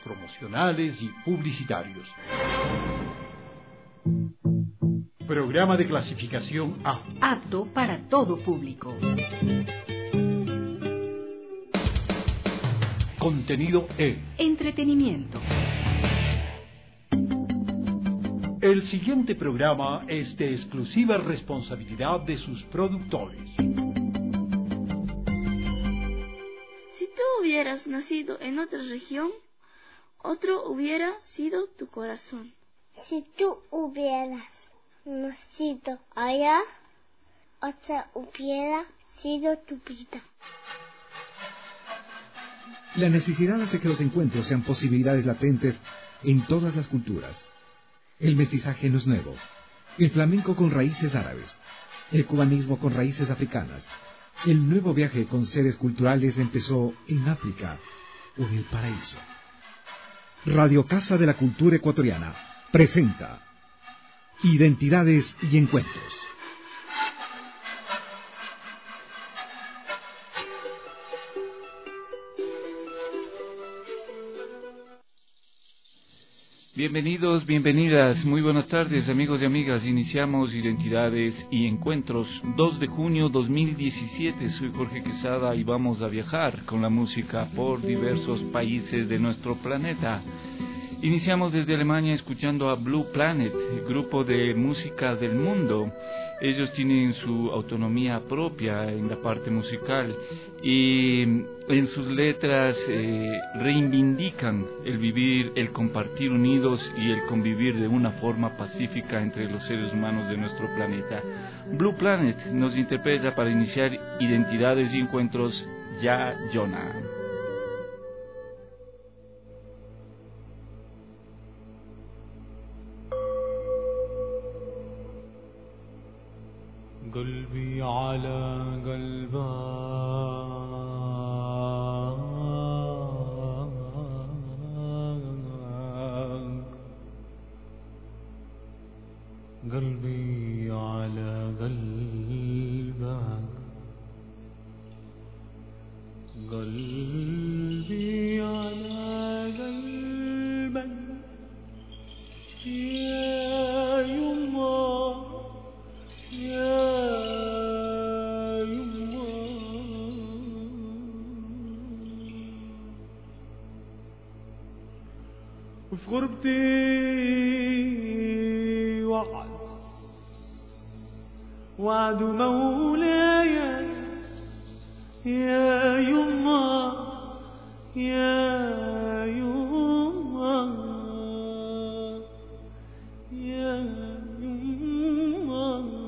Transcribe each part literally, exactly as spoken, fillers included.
promocionales y publicitarios. Programa de clasificación A. Apto para todo público. Contenido E. Entretenimiento. El siguiente programa es de exclusiva responsabilidad de sus productores. Si tú hubieras nacido en otra región, otro hubiera sido tu corazón. Si tú hubieras nacido allá, otra hubiera sido tu vida. La necesidad hace que los encuentros sean posibilidades latentes en todas las culturas. El mestizaje no es nuevo. El flamenco con raíces árabes. El cubanismo con raíces africanas. El nuevo viaje con seres culturales empezó en África o en el paraíso. Radio Casa de la Cultura Ecuatoriana presenta Identidades y Encuentros. Bienvenidos, bienvenidas, muy buenas tardes amigos y amigas. Iniciamos Identidades y Encuentros, dos de junio dos mil diecisiete. Soy Jorge Quesada y vamos a viajar con la música por diversos países de nuestro planeta. Iniciamos desde Alemania escuchando a Blue Planet, el grupo de música del mundo. Ellos tienen su autonomía propia en la parte musical y en sus letras eh, reivindican el vivir, el compartir unidos y el convivir de una forma pacífica entre los seres humanos de nuestro planeta. Blue Planet nos interpreta para iniciar Identidades y Encuentros, Ya Jonah. قلبي على قلبك قلبي على قلبك قلبي على قلبك يا يما يا وفي غربتي وعد وعد مولاي يا يما يا يما يا يما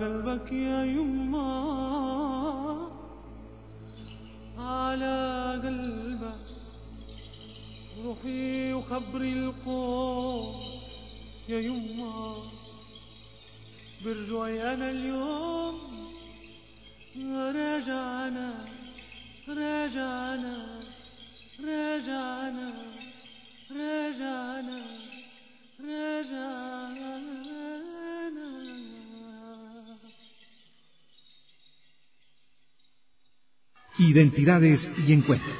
قلبك يا يما على قلبك روحي وخبري القوم يا يما برجوعي أنا اليوم راجعنا راجعنا راجعنا راجعنا راجعنا. Identidades y encuentros.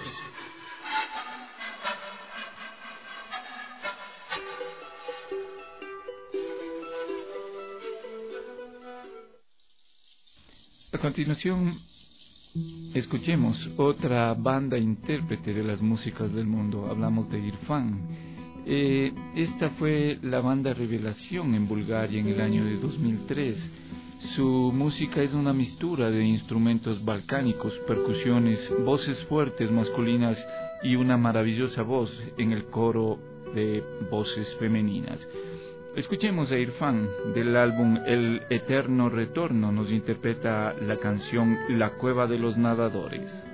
A continuación, escuchemos otra banda intérprete de las músicas del mundo. Hablamos de Irfan. Eh, esta fue la banda revelación en Bulgaria en el año de dos mil tres. Su música es una mixtura de instrumentos balcánicos, percusiones, voces fuertes masculinas y una maravillosa voz en el coro de voces femeninas. Escuchemos a Irfan del álbum El Eterno Retorno. Nos interpreta la canción La Cueva de los Nadadores.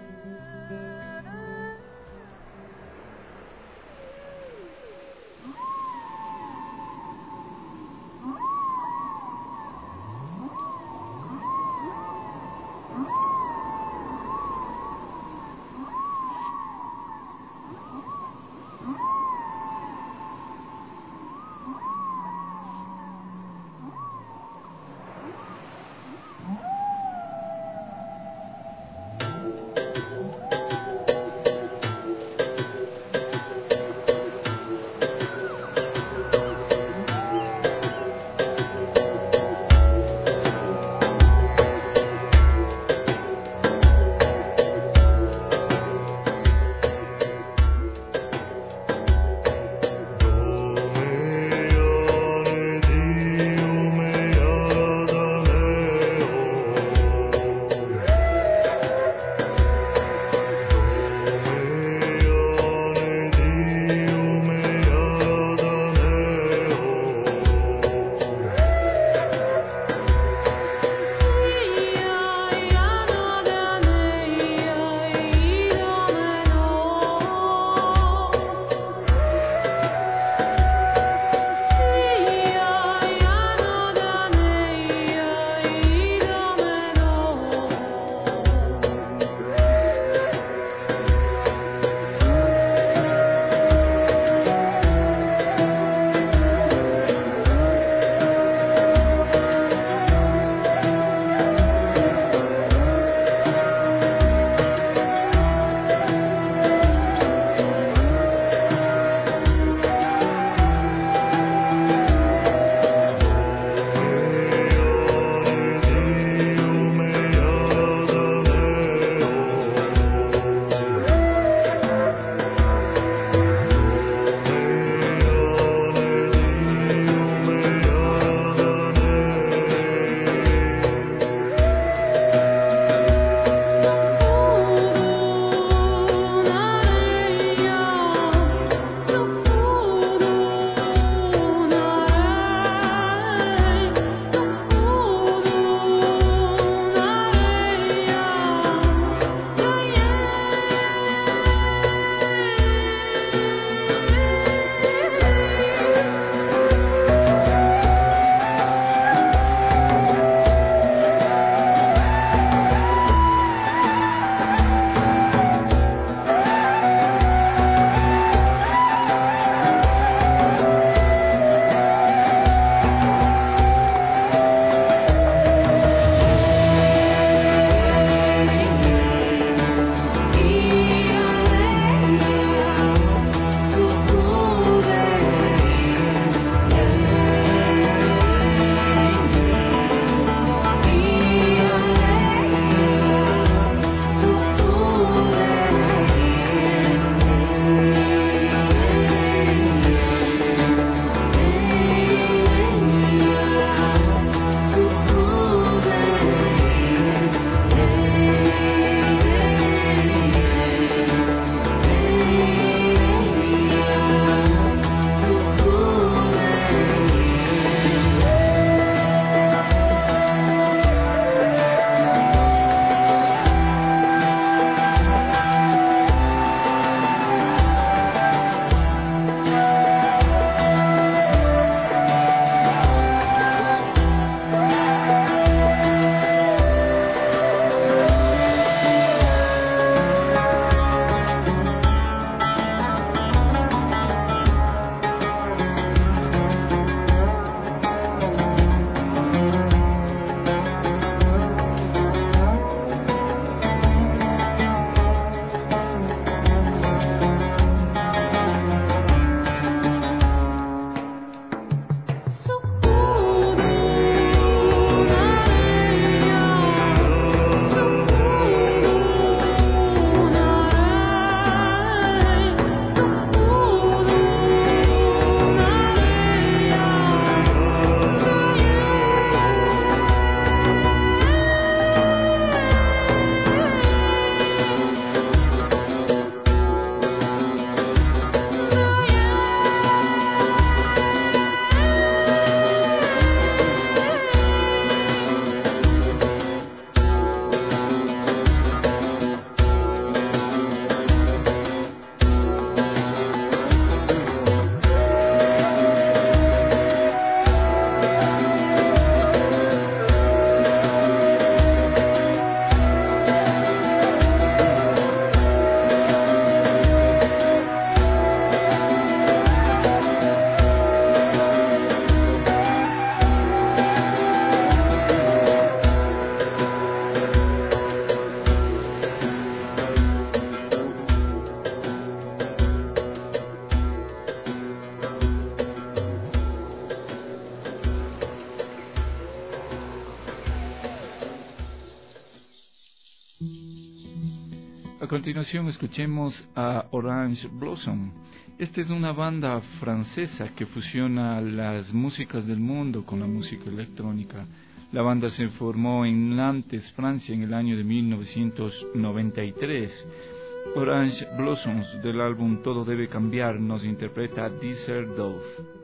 A continuación escuchemos a Orange Blossom. Esta es una banda francesa que fusiona las músicas del mundo con la música electrónica. La banda se formó en Nantes, Francia, en el año de mil novecientos noventa y tres. Orange Blossoms, del álbum Todo Debe Cambiar, nos interpreta Desert Dove.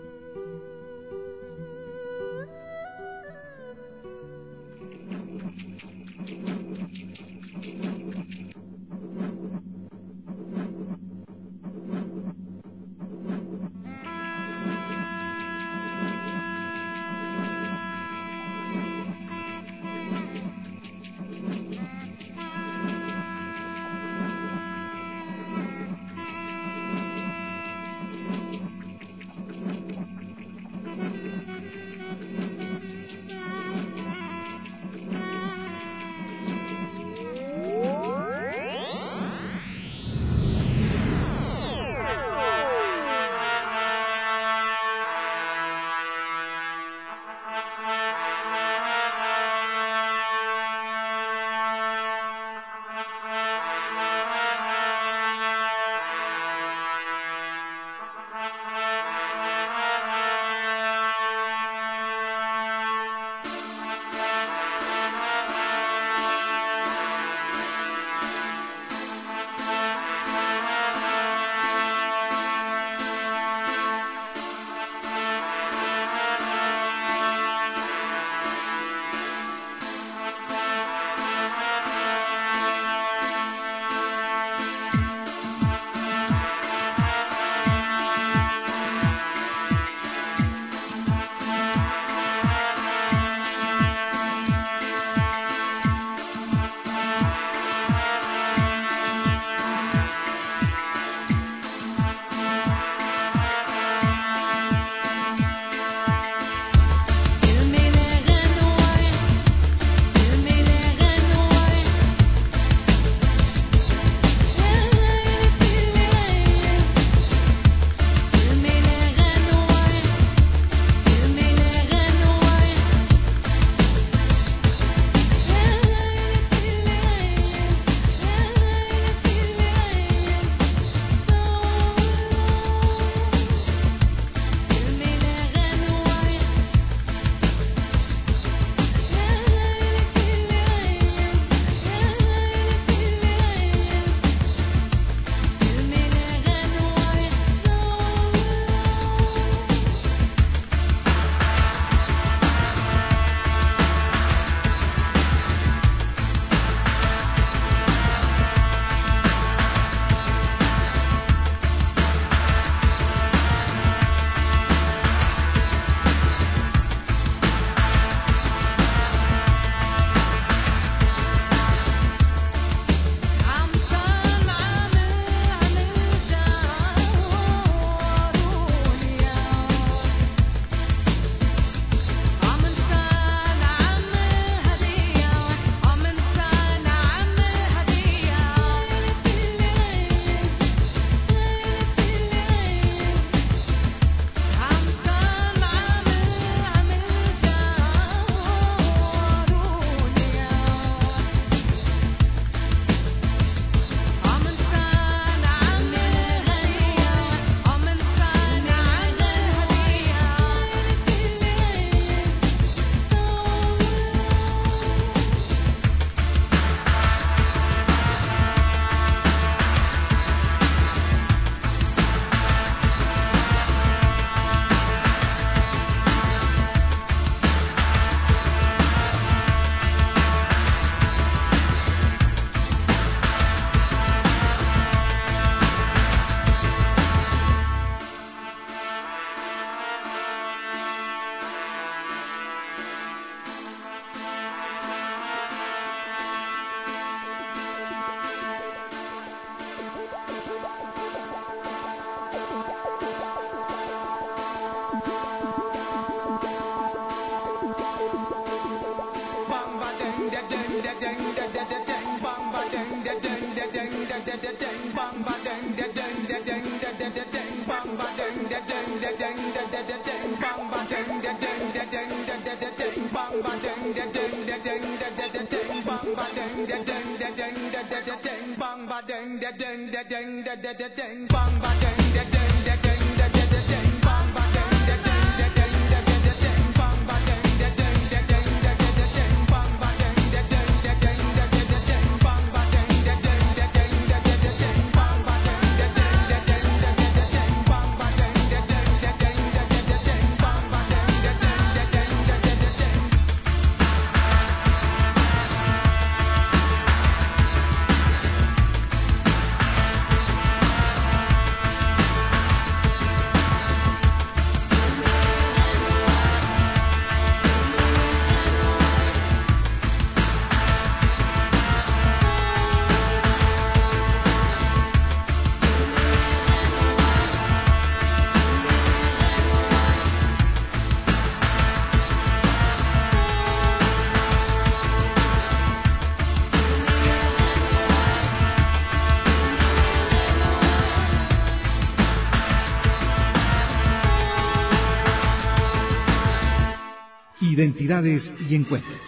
Identidades y encuentros.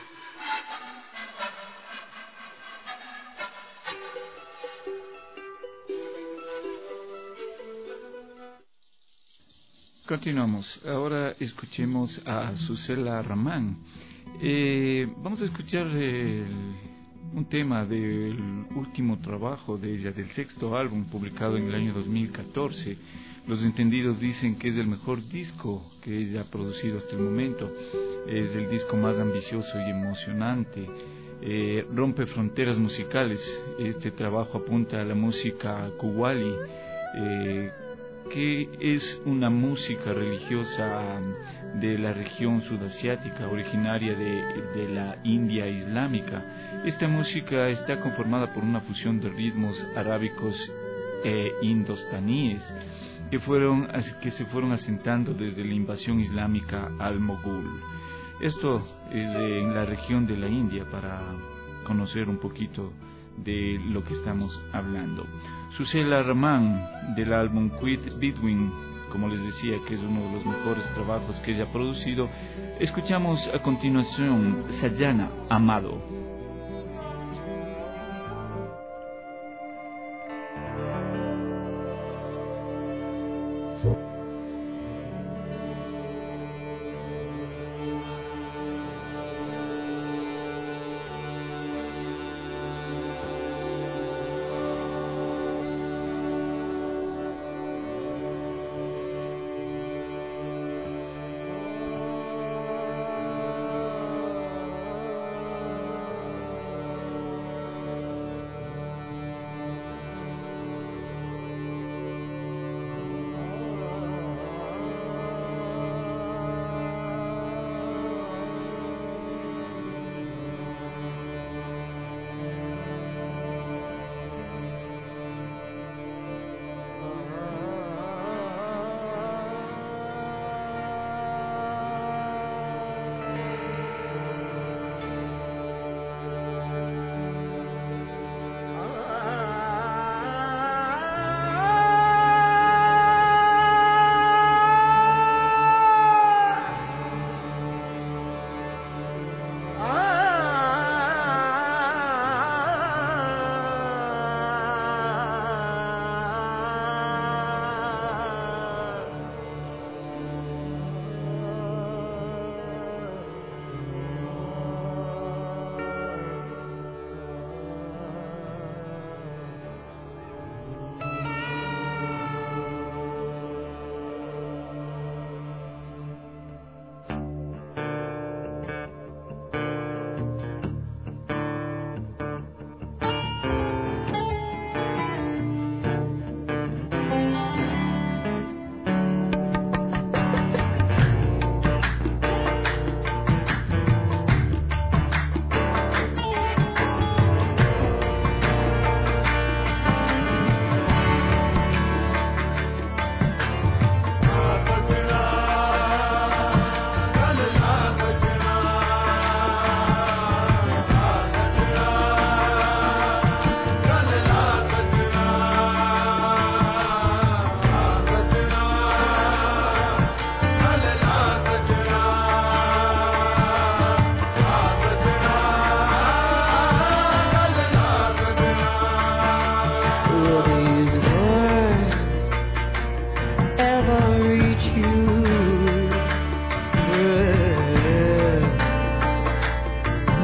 Continuamos. Ahora escuchemos a Susela Rahman. Eh, vamos a escuchar el, un tema del último trabajo de ella, del sexto álbum publicado en el año dos mil catorce. Los entendidos dicen que es el mejor disco que ella ha producido hasta el momento. Es el disco más ambicioso y emocionante. Eh, rompe fronteras musicales. Este trabajo apunta a la música Qawwali, eh, que es una música religiosa de la región sudasiática, originaria de, de la India islámica. Esta música está conformada por una fusión de ritmos arábicos e indostaníes que fueron que se fueron asentando desde la invasión islámica al Mogul. Esto es de, en la región de la India, para conocer un poquito de lo que estamos hablando. Susela Rahman, del álbum Quit Between, como les decía, que es uno de los mejores trabajos que ella ha producido. Escuchamos a continuación Sayana, Amado.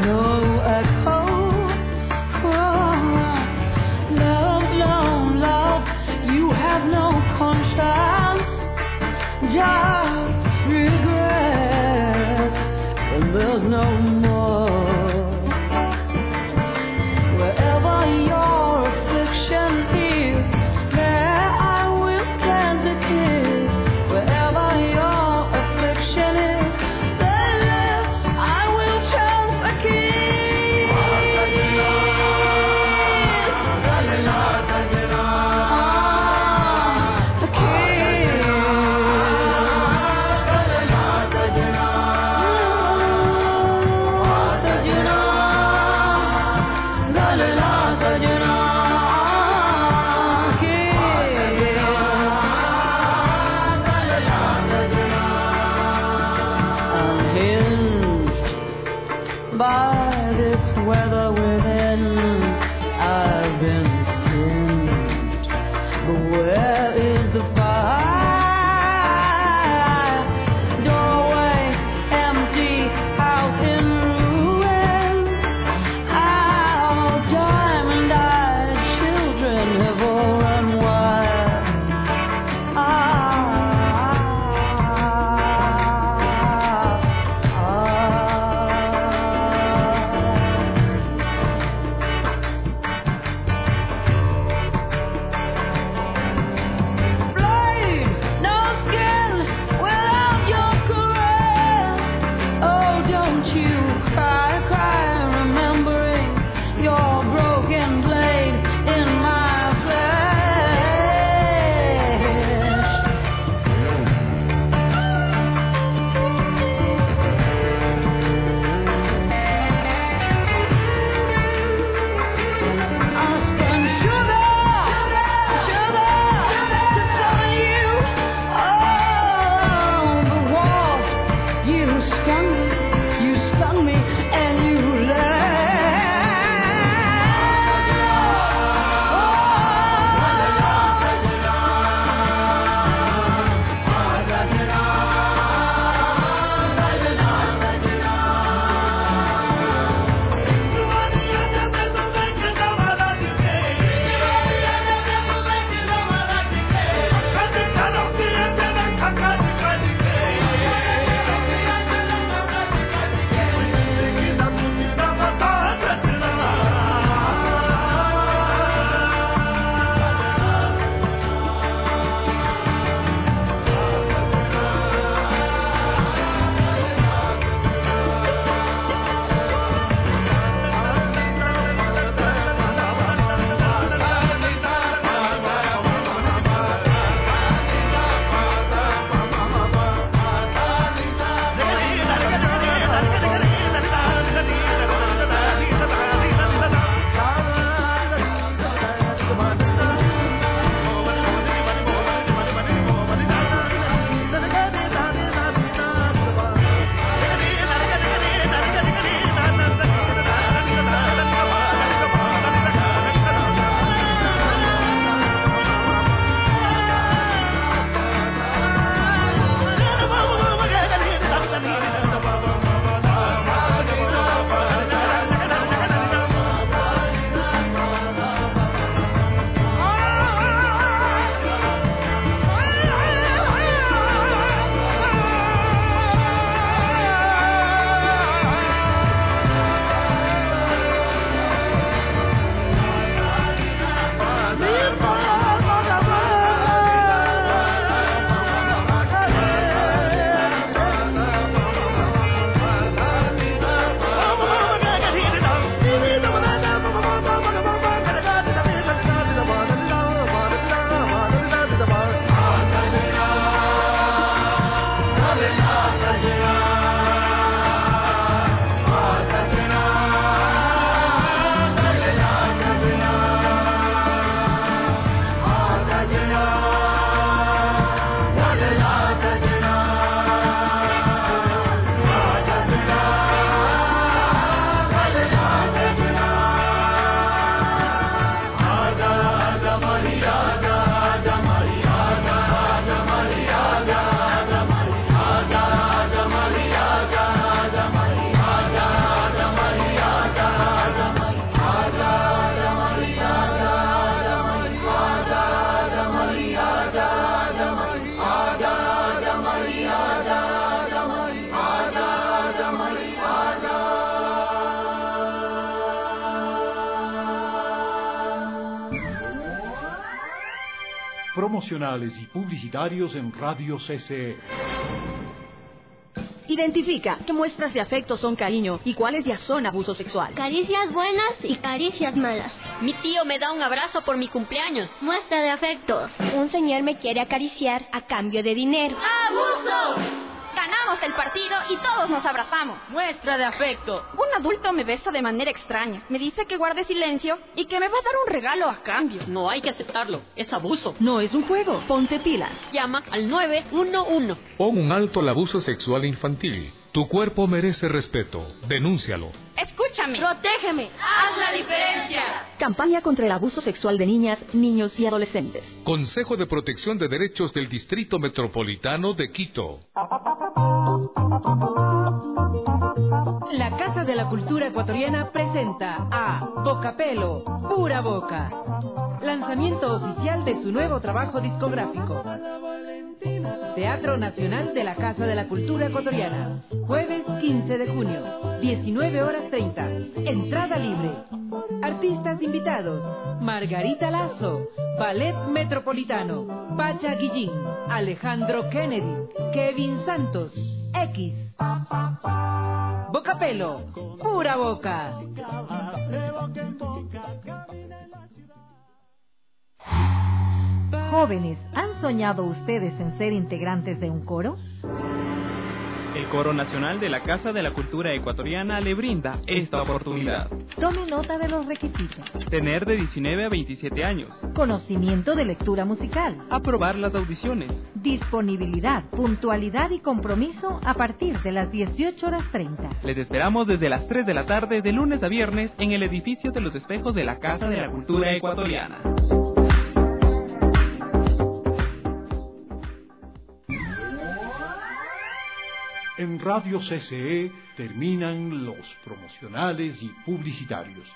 no echo. Oh, love, love, love, you have no conscience, just regret, and there's no more. Wherever your affliction is, there I will plant a kiss. Wherever your affliction is, there I will chance a kiss. Ah, a kiss. By this weather within, I've been singed. But where is the fire? Doorway empty, house in ruins. Our diamond-eyed children have all run wild. Ah, ah, ah. promocionales y publicitarios en Radio C C E. Identifica qué muestras de afecto son cariño y cuáles ya son abuso sexual. Caricias buenas y caricias malas. Mi tío me da un abrazo por mi cumpleaños. Muestra de afectos. Un señor me quiere acariciar a cambio de dinero. ¡Abuso! Ganamos el partido y todos nos abrazamos. Muestra de afecto. Un adulto me besa de manera extraña. Me dice que guarde silencio y que me va a dar un regalo a cambio. No hay que aceptarlo. Es abuso. No es un juego. Ponte pilas. Llama al nueve uno uno. Pon un alto al abuso sexual infantil. Tu cuerpo merece respeto. Denúncialo. Escúchame. Protégeme. Haz la diferencia. Campaña contra el abuso sexual de niñas, niños y adolescentes. Consejo de Protección de Derechos del Distrito Metropolitano de Quito. La Casa de la Cultura Ecuatoriana presenta a Bocapelo, Pura Boca. Lanzamiento oficial de su nuevo trabajo discográfico. Teatro Nacional de la Casa de la Cultura Ecuatoriana. Jueves quince de junio, diecinueve horas treinta. Entrada libre. Artistas invitados: Margarita Lazo, Ballet Metropolitano, Pacha Guillín, Alejandro Kennedy, Kevin Santos, X. Bocapelo, Pura Boca. Jóvenes, ¿han soñado ustedes en ser integrantes de un coro? El Coro Nacional de la Casa de la Cultura Ecuatoriana le brinda esta oportunidad. Tome nota de los requisitos. Tener de diecinueve a veintisiete años. Conocimiento de lectura musical. Aprobar las audiciones. Disponibilidad, puntualidad y compromiso a partir de las dieciocho horas treinta. Les esperamos desde las tres de la tarde de lunes a viernes en el edificio de los espejos de la Casa de la Cultura Ecuatoriana. En Radio C C E terminan los promocionales y publicitarios.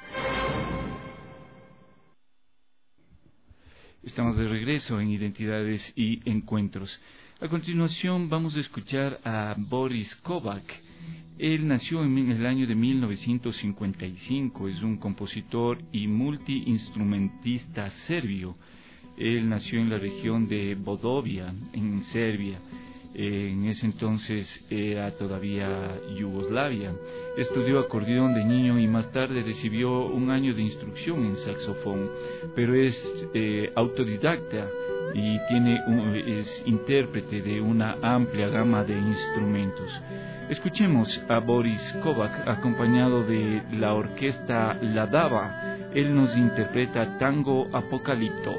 Estamos de regreso en Identidades y Encuentros. A continuación vamos a escuchar a Boris Kovac. Él nació en el año de mil novecientos cincuenta y cinco, es un compositor y multiinstrumentista serbio. Él nació en la región de Vodovia, en Serbia. En ese entonces era todavía Yugoslavia. Estudió acordeón de niño y más tarde recibió un año de instrucción en saxofón, pero es eh, autodidacta y tiene un, es intérprete de una amplia gama de instrumentos. Escuchemos a Boris Kovac acompañado de la orquesta Ladava. Él nos interpreta Tango Apocalipto.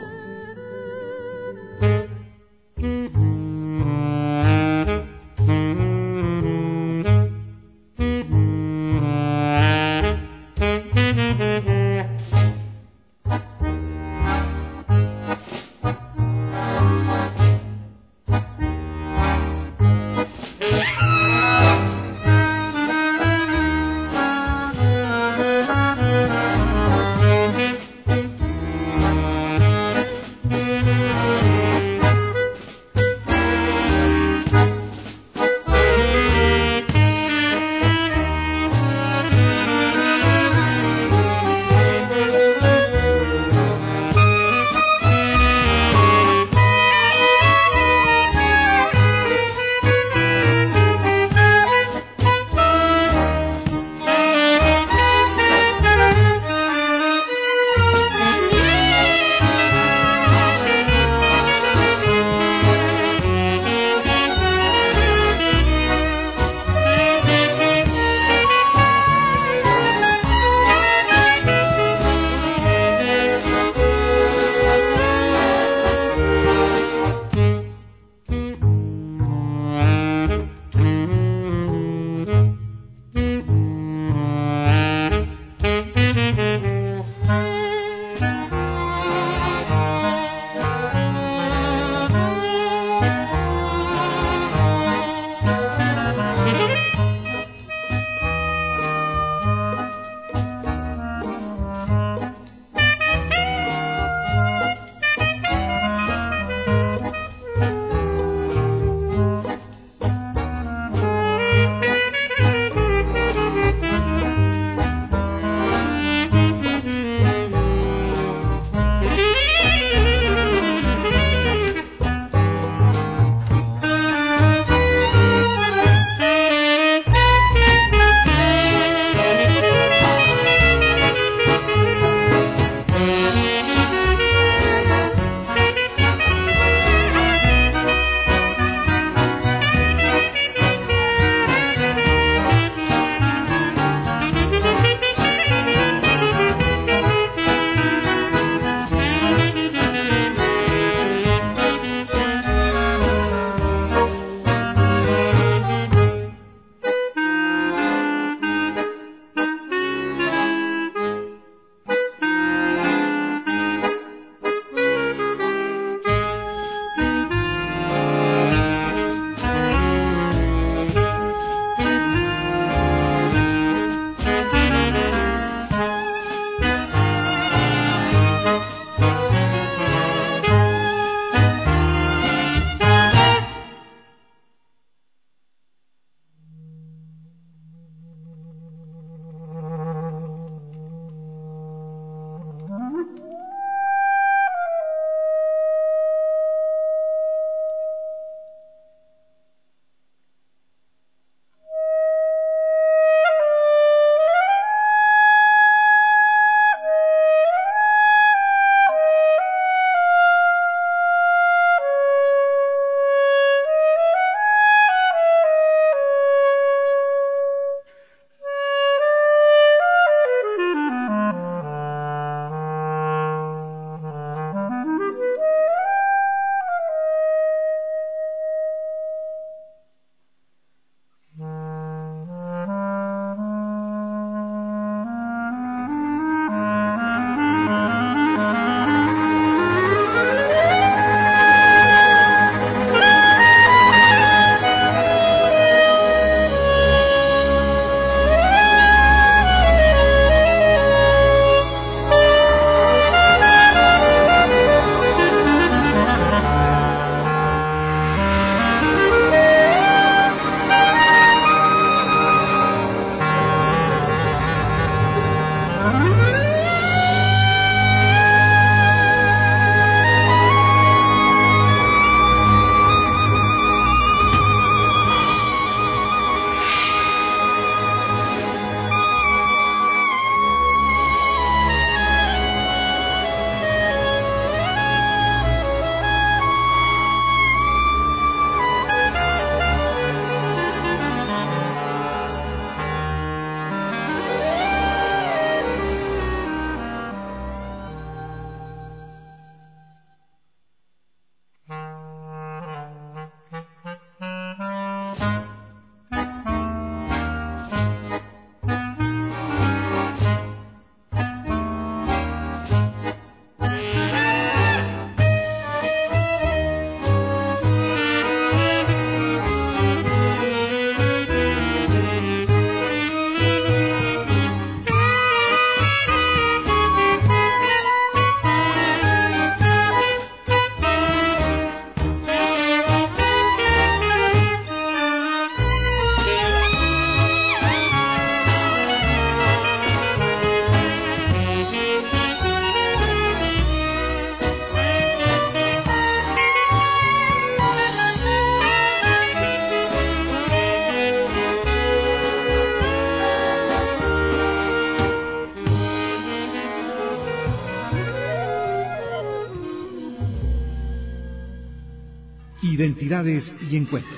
Identidades y encuentros.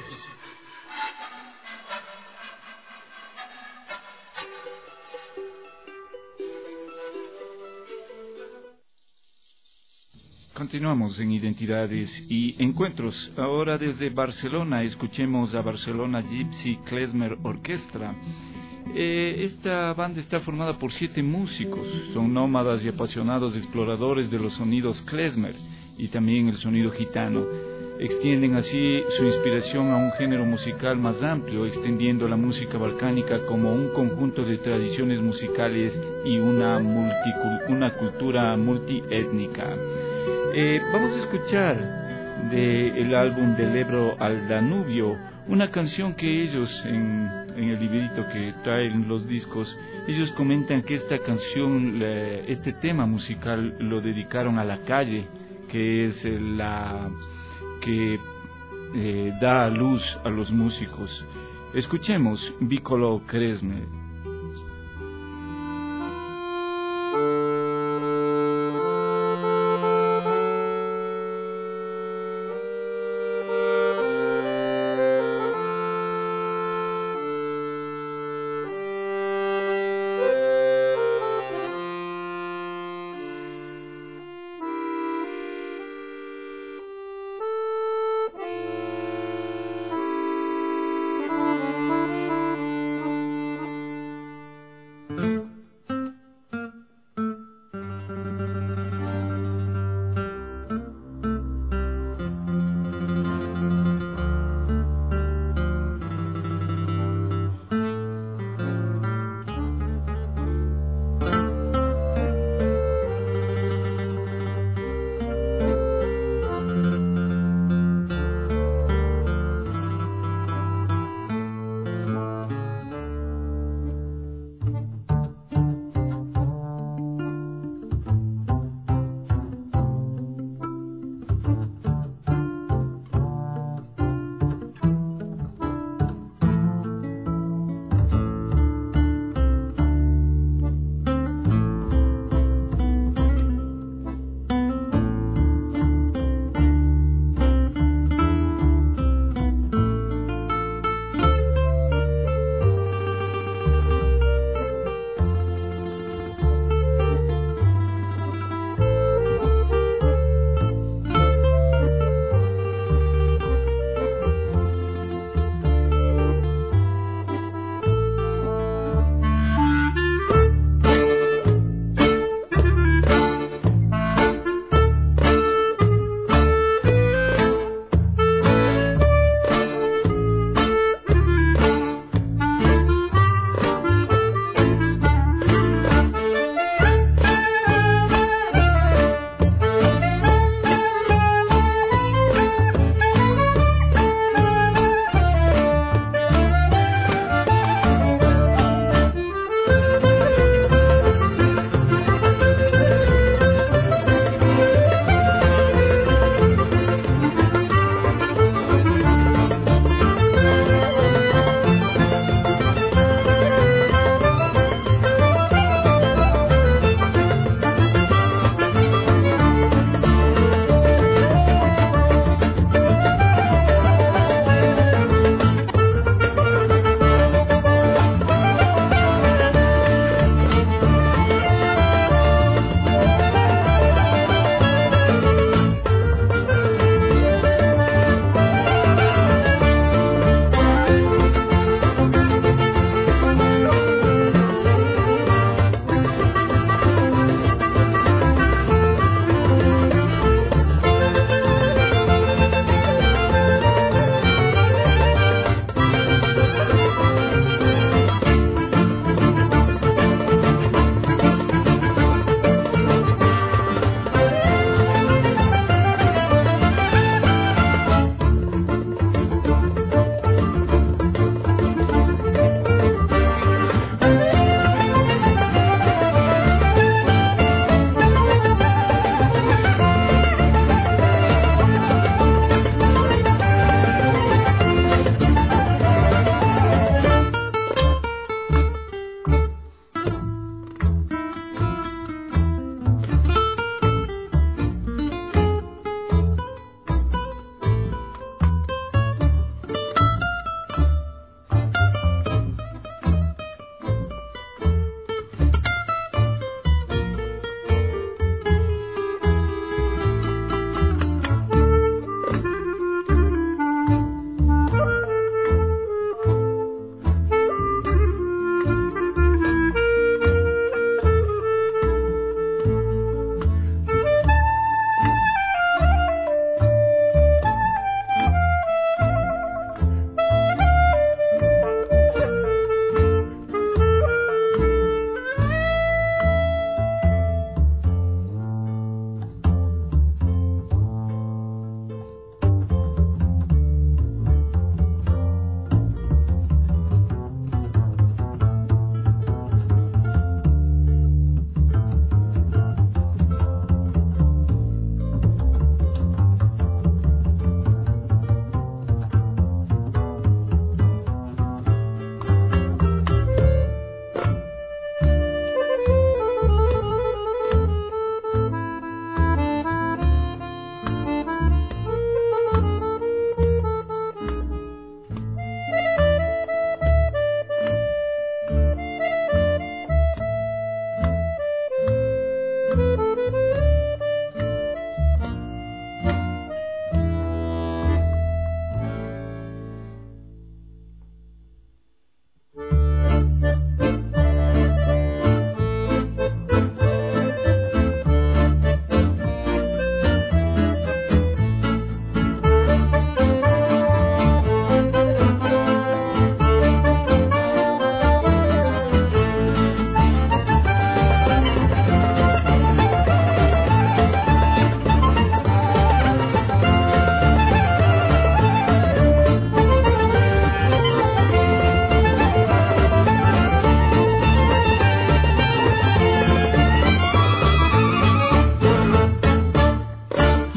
Continuamos en Identidades y Encuentros. Ahora desde Barcelona escuchemos a Barcelona Gypsy Klezmer Orquestra. Eh, esta banda está formada por siete músicos. Son nómadas y apasionados exploradores de los sonidos klezmer y también el sonido gitano. Extienden así su inspiración a un género musical más amplio, extendiendo la música balcánica como un conjunto de tradiciones musicales y una, multicul- una cultura multiétnica. Eh, vamos a escuchar del álbum Del Ebro al Danubio una canción que ellos, en, en el librito que traen los discos, ellos comentan que esta canción, este tema musical lo dedicaron a la calle, que es la que eh, da luz a los músicos. Escuchemos Vicolo Klezmer.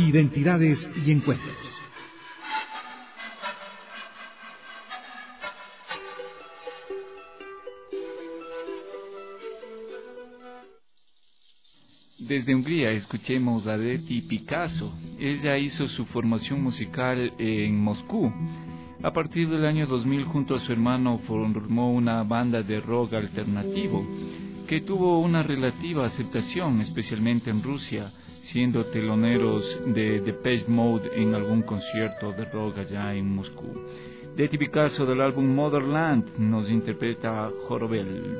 Identidades y encuentros. Desde Hungría escuchemos a Betty Picasso. Ella hizo su formación musical en Moscú. A partir del año dos mil, junto a su hermano, formó una banda de rock alternativo que tuvo una relativa aceptación, especialmente en Rusia, siendo teloneros de Depeche Mode en algún concierto de rock allá en Moscú. Betty Picasso, del álbum Motherland, nos interpreta Jorobel.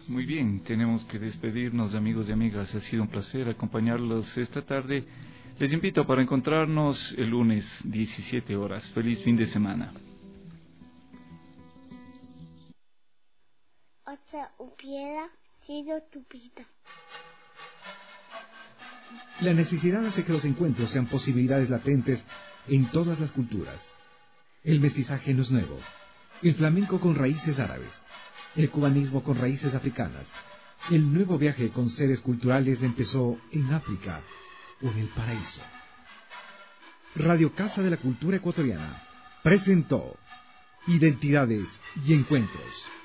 Muy bien, tenemos que despedirnos, amigos y amigas. Ha sido un placer acompañarlos esta tarde. Les invito para encontrarnos el lunes, diecisiete horas. Feliz fin de semana. Otra hubiera sido tu vida. La necesidad hace que los encuentros sean posibilidades latentes en todas las culturas. El mestizaje no es nuevo. El flamenco con raíces árabes. El cubanismo con raíces africanas. El nuevo viaje con seres culturales empezó en África o en el paraíso. Radio Casa de la Cultura Ecuatoriana presentó Identidades y Encuentros.